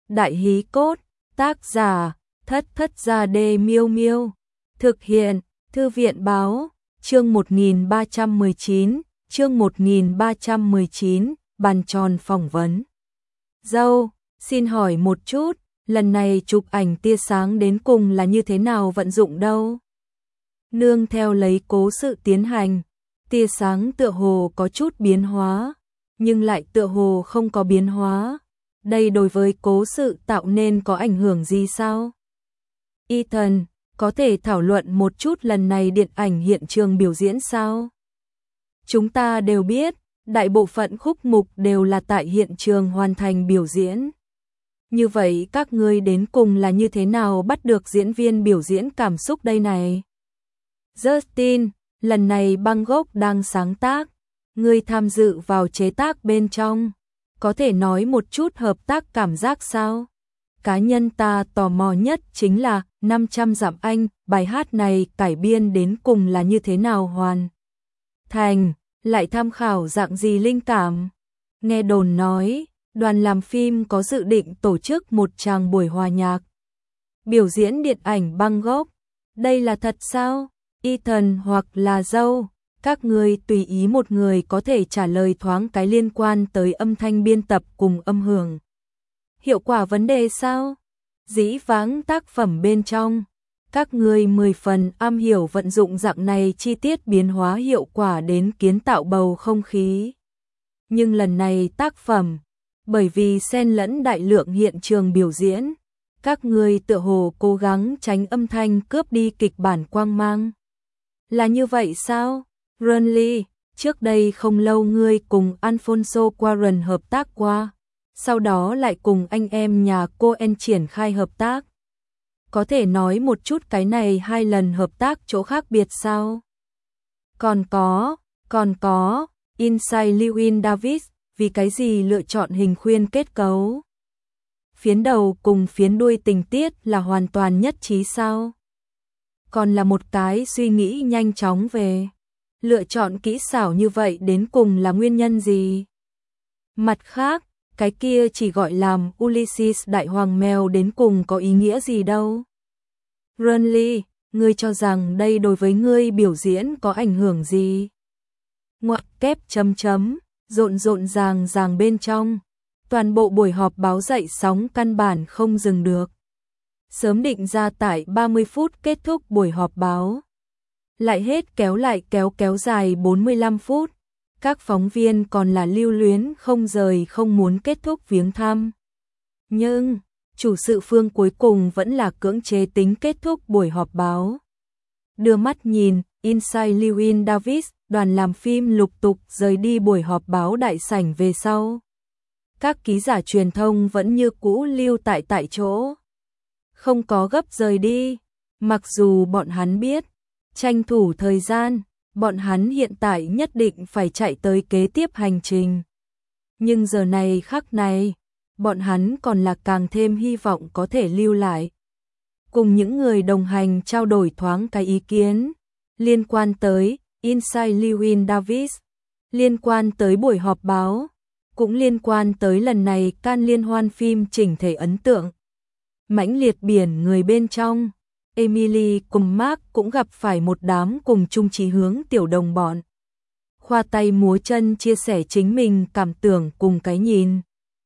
Đại hí cốt, tác giả, Thất Thất Gia Đê Miêu Miêu. Thực hiện, Thư viện báo, chương 1319, chương 1319, bàn tròn phỏng vấn. Dâu, xin hỏi một chút, lần này chụp ảnh tia sáng đến cùng là như thế nào vận dụng đâu? Nương theo lấy cố sự tiến hành, tia sáng tựa hồ có chút biến hóa, nhưng lại tựa hồ không có biến hóa. Đây đối với cố sự tạo nên có ảnh hưởng gì sao? Ethan, có thể thảo luận một chút lần này điện ảnh hiện trường biểu diễn sao? Chúng ta đều biết, đại bộ phận khúc mục đều là tại hiện trường hoàn thành biểu diễn. Như vậy các ngươi đến cùng là như thế nào bắt được diễn viên biểu diễn cảm xúc đây này? Justin, lần này Bangkok đang sáng tác, ngươi tham dự vào chế tác bên trong, có thể nói một chút hợp tác cảm giác sao? Cá nhân ta tò mò nhất chính là 500 dặm Anh, bài hát này cải biên đến cùng là như thế nào hoàn thành, lại tham khảo dạng gì linh cảm. Nghe đồn nói, đoàn làm phim có dự định tổ chức một tràng buổi hòa nhạc, biểu diễn điện ảnh Bangkok. Đây là thật sao? Ethan hoặc là Dâu, các ngươi tùy ý một người có thể trả lời thoáng cái liên quan tới âm thanh biên tập cùng âm hưởng. Hiệu quả vấn đề sao? Dĩ vãng tác phẩm bên trong, các ngươi 10 phần am hiểu vận dụng dạng này chi tiết biến hóa hiệu quả đến kiến tạo bầu không khí. Nhưng lần này tác phẩm, bởi vì xen lẫn đại lượng hiện trường biểu diễn, các ngươi tựa hồ cố gắng tránh âm thanh cướp đi kịch bản quang mang. Là như vậy sao? Renly, trước đây không lâu ngươi cùng Alfonso Cuarón hợp tác qua, sau đó lại cùng anh em nhà Coen triển khai hợp tác. Có thể nói một chút cái này hai lần hợp tác chỗ khác biệt sao? Còn có, Inside Llewyn Davis, vì cái gì lựa chọn hình khuyên kết cấu? Phiến đầu cùng phiến đuôi tình tiết là hoàn toàn nhất trí sao? Còn là một cái suy nghĩ nhanh chóng về lựa chọn kỹ xảo như vậy đến cùng là nguyên nhân gì? Mặt khác, cái kia chỉ gọi làm Ulysses đại hoàng mèo đến cùng có ý nghĩa gì đâu? Renly, ngươi cho rằng đây đối với ngươi biểu diễn có ảnh hưởng gì? Ngoặc kép rộn ràng bên trong, toàn bộ buổi họp báo dậy sóng căn bản không dừng được. Sớm định ra tại 30 phút kết thúc buổi họp báo, lại kéo dài 45 phút. Các phóng viên còn là lưu luyến không rời không muốn kết thúc viếng thăm. Nhưng, chủ sự phương cuối cùng vẫn là cưỡng chế tính kết thúc buổi họp báo. Đưa mắt nhìn, Inside Llewyn Davis, đoàn làm phim lục tục rời đi buổi họp báo đại sảnh về sau. Các ký giả truyền thông vẫn như cũ lưu tại chỗ. Không có gấp rời đi, mặc dù bọn hắn biết, tranh thủ thời gian, bọn hắn hiện tại nhất định phải chạy tới kế tiếp hành trình. Nhưng giờ này khắc này, bọn hắn còn là càng thêm hy vọng có thể lưu lại. Cùng những người đồng hành trao đổi thoáng cái ý kiến, liên quan tới Inside Llewyn Davis, liên quan tới buổi họp báo, cũng liên quan tới lần này Cannes liên hoan phim chỉnh thể ấn tượng. Mãnh liệt biển người bên trong, Emily cùng Mark cũng gặp phải một đám cùng chung chí hướng tiểu đồng bọn. Khoa tay múa chân chia sẻ chính mình cảm tưởng cùng cái nhìn.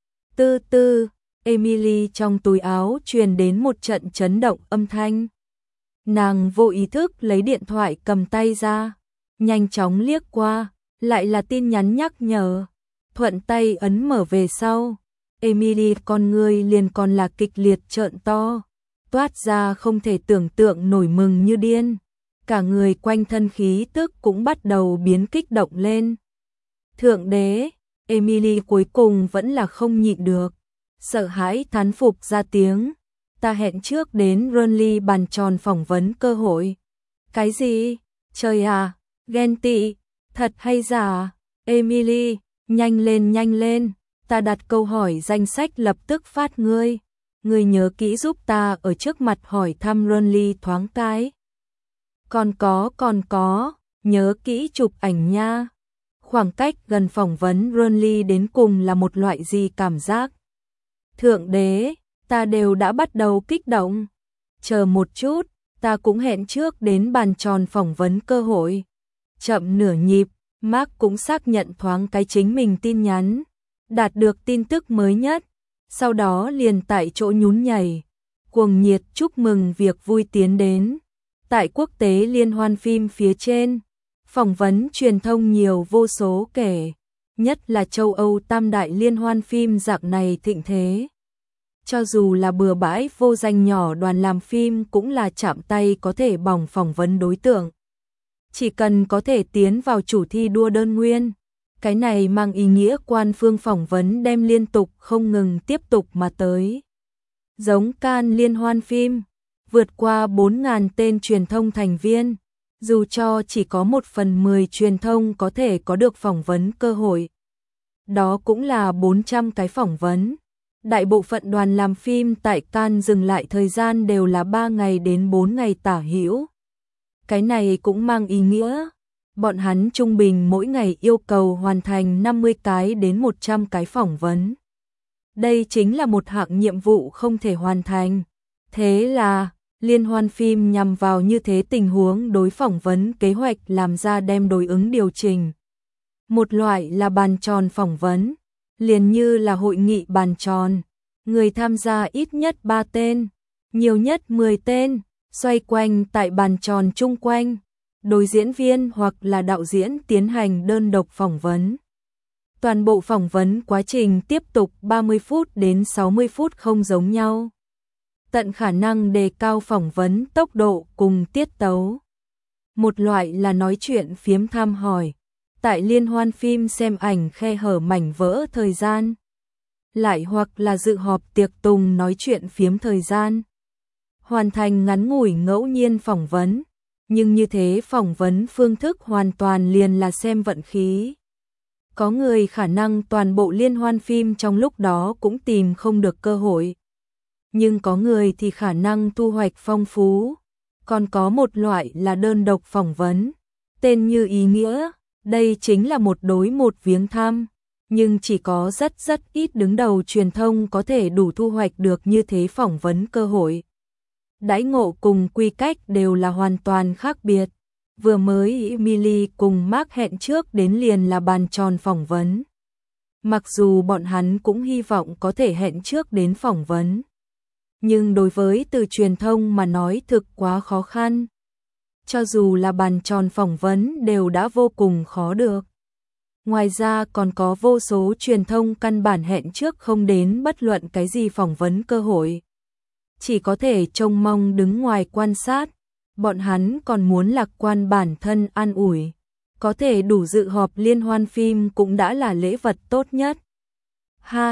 Emily trong túi áo truyền đến một trận chấn động âm thanh. Nàng vô ý thức lấy điện thoại cầm tay ra, nhanh chóng liếc qua, lại là tin nhắn nhắc nhở. Thuận tay ấn mở về sau, Emily con người liền còn là kịch liệt trợn to, toát ra không thể tưởng tượng nổi mừng như điên. Cả người quanh thân khí tức cũng bắt đầu biến kích động lên. Thượng đế, Emily cuối cùng vẫn là không nhịn được, sợ hãi thán phục ra tiếng. Ta hẹn trước đến Renly bàn tròn phỏng vấn cơ hội. Cái gì? Trời à, ghen tị, thật hay giả? Emily, nhanh lên, ta đặt câu hỏi danh sách lập tức phát ngươi. Ngươi nhớ kỹ giúp ta ở trước mặt hỏi thăm Renly thoáng cái. Còn có, nhớ kỹ chụp ảnh nha. Khoảng cách gần phỏng vấn Renly đến cùng là một loại gì cảm giác? Thượng đế, ta đều đã bắt đầu kích động. Chờ một chút, ta cũng hẹn trước đến bàn tròn phỏng vấn cơ hội. Chậm nửa nhịp, Mark cũng xác nhận thoáng cái chính mình tin nhắn, đạt được tin tức mới nhất, sau đó liền tại chỗ nhún nhảy, cuồng nhiệt chúc mừng việc vui tiến đến. Tại quốc tế liên hoan phim phía trên, phỏng vấn truyền thông nhiều vô số kể, nhất là châu Âu tam đại liên hoan phim dạng này thịnh thế. Cho dù là bừa bãi vô danh nhỏ đoàn làm phim cũng là chạm tay có thể bỏng phỏng vấn đối tượng. Chỉ cần có thể tiến vào chủ thi đua đơn nguyên, cái này mang ý nghĩa quan phương phỏng vấn đem liên tục không ngừng tiếp tục mà tới. Giống Cannes liên hoan phim, vượt qua 4.000 tên truyền thông thành viên, dù cho chỉ có 1/10 truyền thông có thể có được phỏng vấn cơ hội. Đó cũng là 400 cái phỏng vấn. Đại bộ phận đoàn làm phim tại Cannes dừng lại thời gian đều là 3 ngày đến 4 ngày tả hữu. Cái này cũng mang ý nghĩa, bọn hắn trung bình mỗi ngày yêu cầu hoàn thành 50 cái đến 100 cái phỏng vấn. Đây chính là một hạng nhiệm vụ không thể hoàn thành. Thế là, liên hoan phim nhằm vào như thế tình huống đối phỏng vấn kế hoạch làm ra đem đối ứng điều chỉnh. Một loại là bàn tròn phỏng vấn, liền như là hội nghị bàn tròn, người tham gia ít nhất 3 tên, nhiều nhất 10 tên, xoay quanh tại bàn tròn chung quanh, đối diễn viên hoặc là đạo diễn tiến hành đơn độc phỏng vấn. Toàn bộ phỏng vấn quá trình tiếp tục 30 phút đến 60 phút không giống nhau. Tận khả năng đề cao phỏng vấn tốc độ cùng tiết tấu. Một loại là nói chuyện phiếm thăm hỏi, tại liên hoan phim xem ảnh khe hở mảnh vỡ thời gian. Lại hoặc là dự họp tiệc tùng nói chuyện phiếm thời gian. Hoàn thành ngắn ngủi ngẫu nhiên phỏng vấn, nhưng như thế phỏng vấn phương thức hoàn toàn liền là xem vận khí. Có người khả năng toàn bộ liên hoan phim trong lúc đó cũng tìm không được cơ hội. Nhưng có người thì khả năng thu hoạch phong phú. Còn có một loại là đơn độc phỏng vấn. Tên như ý nghĩa, đây chính là một đối một viếng thăm. Nhưng chỉ có rất ít đứng đầu truyền thông có thể đủ thu hoạch được như thế phỏng vấn cơ hội. Đãi ngộ cùng quy cách đều là hoàn toàn khác biệt. Vừa mới Emily cùng Mark hẹn trước đến liền là bàn tròn phỏng vấn. Mặc dù bọn hắn cũng hy vọng có thể hẹn trước đến phỏng vấn. Nhưng đối với từ truyền thông mà nói thực quá khó khăn. Cho dù là bàn tròn phỏng vấn đều đã vô cùng khó được. Ngoài ra còn có vô số truyền thông căn bản hẹn trước không đến bất luận cái gì phỏng vấn cơ hội. Chỉ có thể trông mong đứng ngoài quan sát. Bọn hắn còn muốn lạc quan bản thân an ủi. Có thể đủ dự họp liên hoan phim cũng đã là lễ vật tốt nhất. Ha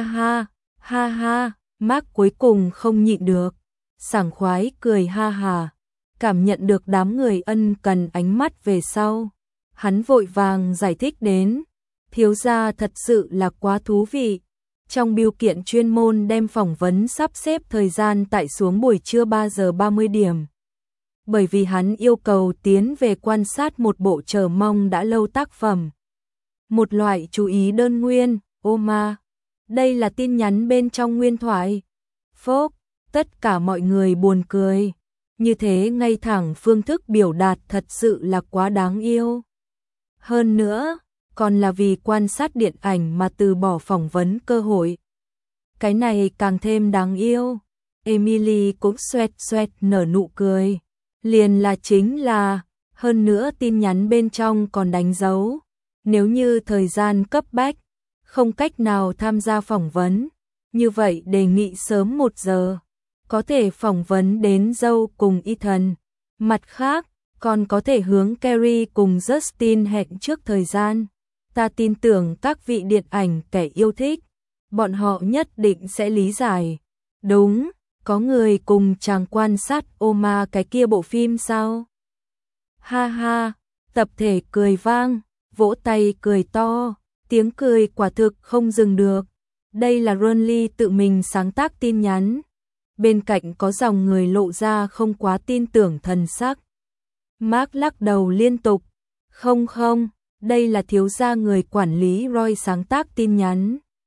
ha, Mark cuối cùng không nhịn được. Sảng khoái cười ha hà. Cảm nhận được đám người ân cần ánh mắt về sau. Hắn vội vàng giải thích đến. Thiếu gia thật sự là quá thú vị. Trong bưu kiện chuyên môn đem phỏng vấn sắp xếp thời gian tại xuống buổi trưa 3 giờ 30 điểm. Bởi vì hắn yêu cầu tiến về quan sát một bộ chờ mong đã lâu tác phẩm. Một loại chú ý đơn nguyên, ô ma. Đây là tin nhắn bên trong nguyên thoại. Phốc, tất cả mọi người buồn cười. Như thế ngay thẳng phương thức biểu đạt thật sự là quá đáng yêu. Hơn nữa, còn là vì quan sát điện ảnh mà từ bỏ phỏng vấn cơ hội. Cái này càng thêm đáng yêu. Emily cũng xoẹt nở nụ cười. Liền là chính là, hơn nữa tin nhắn bên trong còn đánh dấu. Nếu như thời gian cấp bách, không cách nào tham gia phỏng vấn, như vậy đề nghị sớm 1 giờ. Có thể phỏng vấn đến Joe cùng Ethan. Mặt khác, còn có thể hướng Carrie cùng Justin hẹn trước thời gian. Ta tin tưởng các vị điện ảnh kẻ yêu thích, bọn họ nhất định sẽ lý giải. Đúng, có người cùng chàng quan sát Oma cái kia bộ phim sao? Ha ha, tập thể cười vang, vỗ tay cười to, tiếng cười quả thực không dừng được. Đây là Ronly tự mình sáng tác tin nhắn. Bên cạnh có dòng người lộ ra không quá tin tưởng thần sắc. Mark lắc đầu liên tục. Không, đây là thiếu gia người quản lý Roy sáng tác tin nhắn.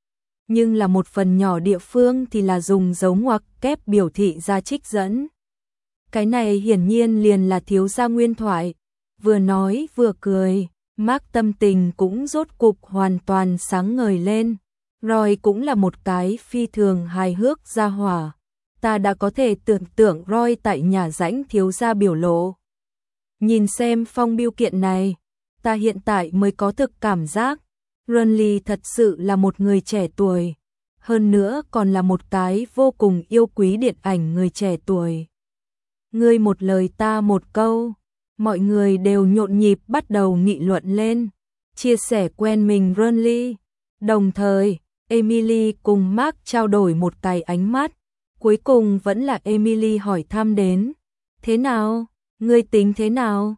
nhưng là một phần nhỏ địa phương thì là dùng dấu ngoặc kép biểu thị ra trích dẫn. Cái này hiển nhiên liền là thiếu gia nguyên thoại, vừa nói vừa cười, Mark tâm tình cũng rốt cục hoàn toàn sáng ngời lên. Roy cũng là một cái phi thường hài hước gia hỏa. Ta đã có thể tưởng tượng Roy tại nhà rãnh thiếu gia biểu lộ. Nhìn xem phong biêu kiện này, ta hiện tại mới có thực cảm giác, Renly thật sự là một người trẻ tuổi, hơn nữa còn là một cái vô cùng yêu quý điện ảnh người trẻ tuổi. Ngươi một lời ta một câu, mọi người đều nhộn nhịp bắt đầu nghị luận lên, chia sẻ quen mình Renly. Đồng thời, Emily cùng Mark trao đổi một cái ánh mắt, cuối cùng vẫn là Emily hỏi thăm đến. Thế nào? Ngươi tính thế nào?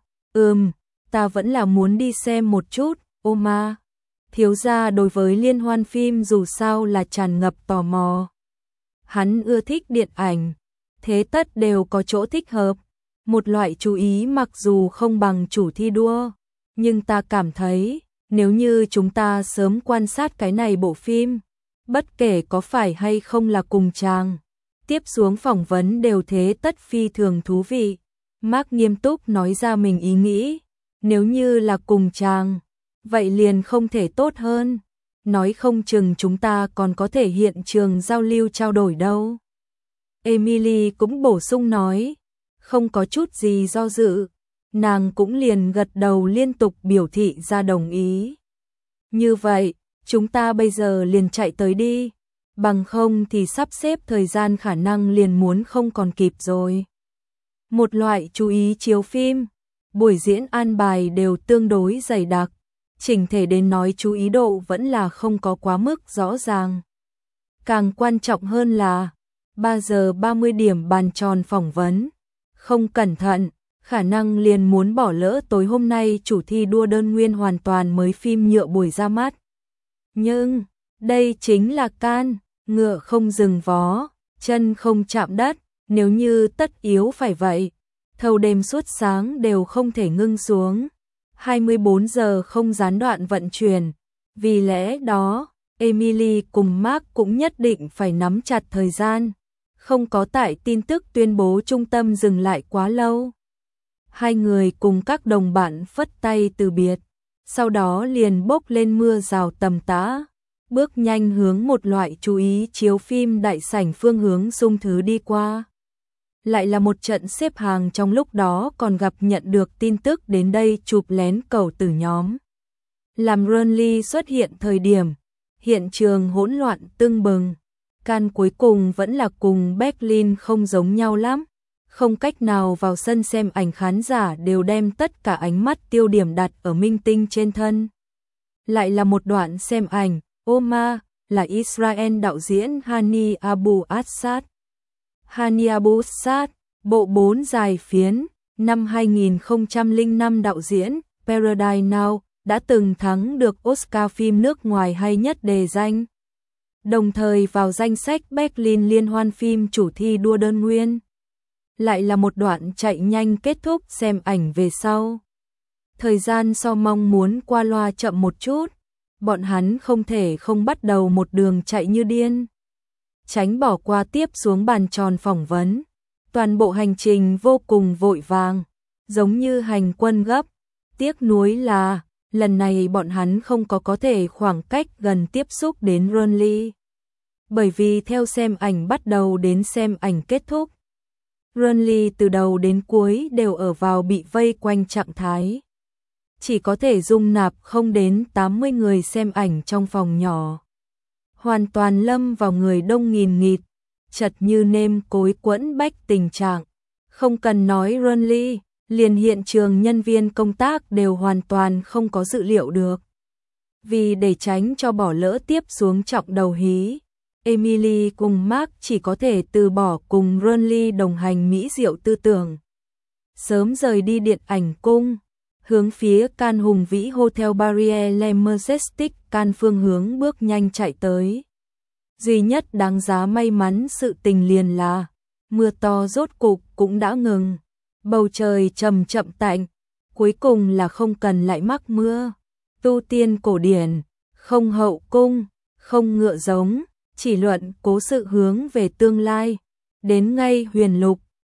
Ta vẫn là muốn đi xem một chút, Oma. Thiếu gia đối với liên hoan phim dù sao là tràn ngập tò mò. Hắn ưa thích điện ảnh, thế tất đều có chỗ thích hợp. Một loại chú ý mặc dù không bằng chủ thi đua, nhưng ta cảm thấy, nếu như chúng ta sớm quan sát cái này bộ phim, bất kể có phải hay không là cùng chàng, tiếp xuống phỏng vấn đều thế tất phi thường thú vị. Mark nghiêm túc nói ra mình ý nghĩ, nếu như là cùng chàng, vậy liền không thể tốt hơn, nói không chừng chúng ta còn có thể hiện trường giao lưu trao đổi đâu. Emily cũng bổ sung nói, không có chút gì do dự, nàng cũng liền gật đầu liên tục biểu thị ra đồng ý. Như vậy, chúng ta bây giờ liền chạy tới đi, bằng không thì sắp xếp thời gian khả năng liền muốn không còn kịp rồi. Một loại chú ý chiếu phim, buổi diễn an bài đều tương đối dày đặc, chỉnh thể đến nói chú ý độ vẫn là không có quá mức rõ ràng. Càng quan trọng hơn là 3 giờ 30 điểm bàn tròn phỏng vấn, không cẩn thận, khả năng liền muốn bỏ lỡ tối hôm nay chủ thi đua đơn nguyên hoàn toàn mới phim nhựa buổi ra mắt. Nhưng, đây chính là Cannes, ngựa không dừng vó, chân không chạm đất, nếu như tất yếu phải vậy, thâu đêm suốt sáng đều không thể ngưng xuống. 24 giờ không gián đoạn vận chuyển, vì lẽ đó, Emily cùng Mark cũng nhất định phải nắm chặt thời gian, không có tại tin tức tuyên bố trung tâm dừng lại quá lâu. Hai người cùng các đồng bạn phất tay từ biệt, sau đó liền bốc lên mưa rào tầm tã, bước nhanh hướng một loại chú ý chiếu phim đại sảnh phương hướng Dung Thứ đi qua. Lại là một trận xếp hàng, trong lúc đó còn gặp nhận được tin tức đến đây chụp lén cầu tử nhóm. Làm Renly xuất hiện thời điểm, hiện trường hỗn loạn tưng bừng. Cannes cuối cùng vẫn là cùng Berlin không giống nhau lắm. Không cách nào vào sân xem ảnh, khán giả đều đem tất cả ánh mắt tiêu điểm đặt ở minh tinh trên thân. Lại là một đoạn xem ảnh, Oma, là Israel đạo diễn Hani Abu Assad. Hani Abu Assad, bộ 4 dài phiến, năm 2005 đạo diễn, Paradise Now, đã từng thắng được Oscar phim nước ngoài hay nhất đề danh. Đồng thời vào danh sách Berlin liên hoan phim chủ thi đua đơn nguyên. Lại là một đoạn chạy nhanh kết thúc xem ảnh về sau. Thời gian so mong muốn qua loa chậm một chút, bọn hắn không thể không bắt đầu một đường chạy như điên. Tránh bỏ qua tiếp xuống bàn tròn phỏng vấn. Toàn bộ hành trình vô cùng vội vàng, giống như hành quân gấp. Tiếc nuối là, lần này bọn hắn không có thể khoảng cách gần tiếp xúc đến Renly. Bởi vì theo xem ảnh bắt đầu đến xem ảnh kết thúc, Renly từ đầu đến cuối đều ở vào bị vây quanh trạng thái. Chỉ có thể dung nạp không đến 80 người xem ảnh trong phòng nhỏ. Hoàn toàn lâm vào người đông nghìn nghịt, chật như nêm cối quẫn bách tình trạng. Không cần nói Renly, liền hiện trường nhân viên công tác đều hoàn toàn không có dự liệu được. Vì để tránh cho bỏ lỡ tiếp xuống trọng đầu hí, Emily cùng Mark chỉ có thể từ bỏ cùng Renly đồng hành mỹ diệu tư tưởng. Sớm rời đi điện ảnh cung, hướng phía Cannes hùng vĩ Hotel Barrière Le Majestic Cannes phương hướng bước nhanh chạy tới. Duy nhất đáng giá may mắn sự tình liền là, mưa to rốt cục cũng đã ngừng, bầu trời chậm chậm tạnh, cuối cùng là không cần lại mắc mưa. Tu tiên cổ điển, không hậu cung, không ngựa giống, chỉ luận cố sự hướng về tương lai. Đến ngay Huyền Lục,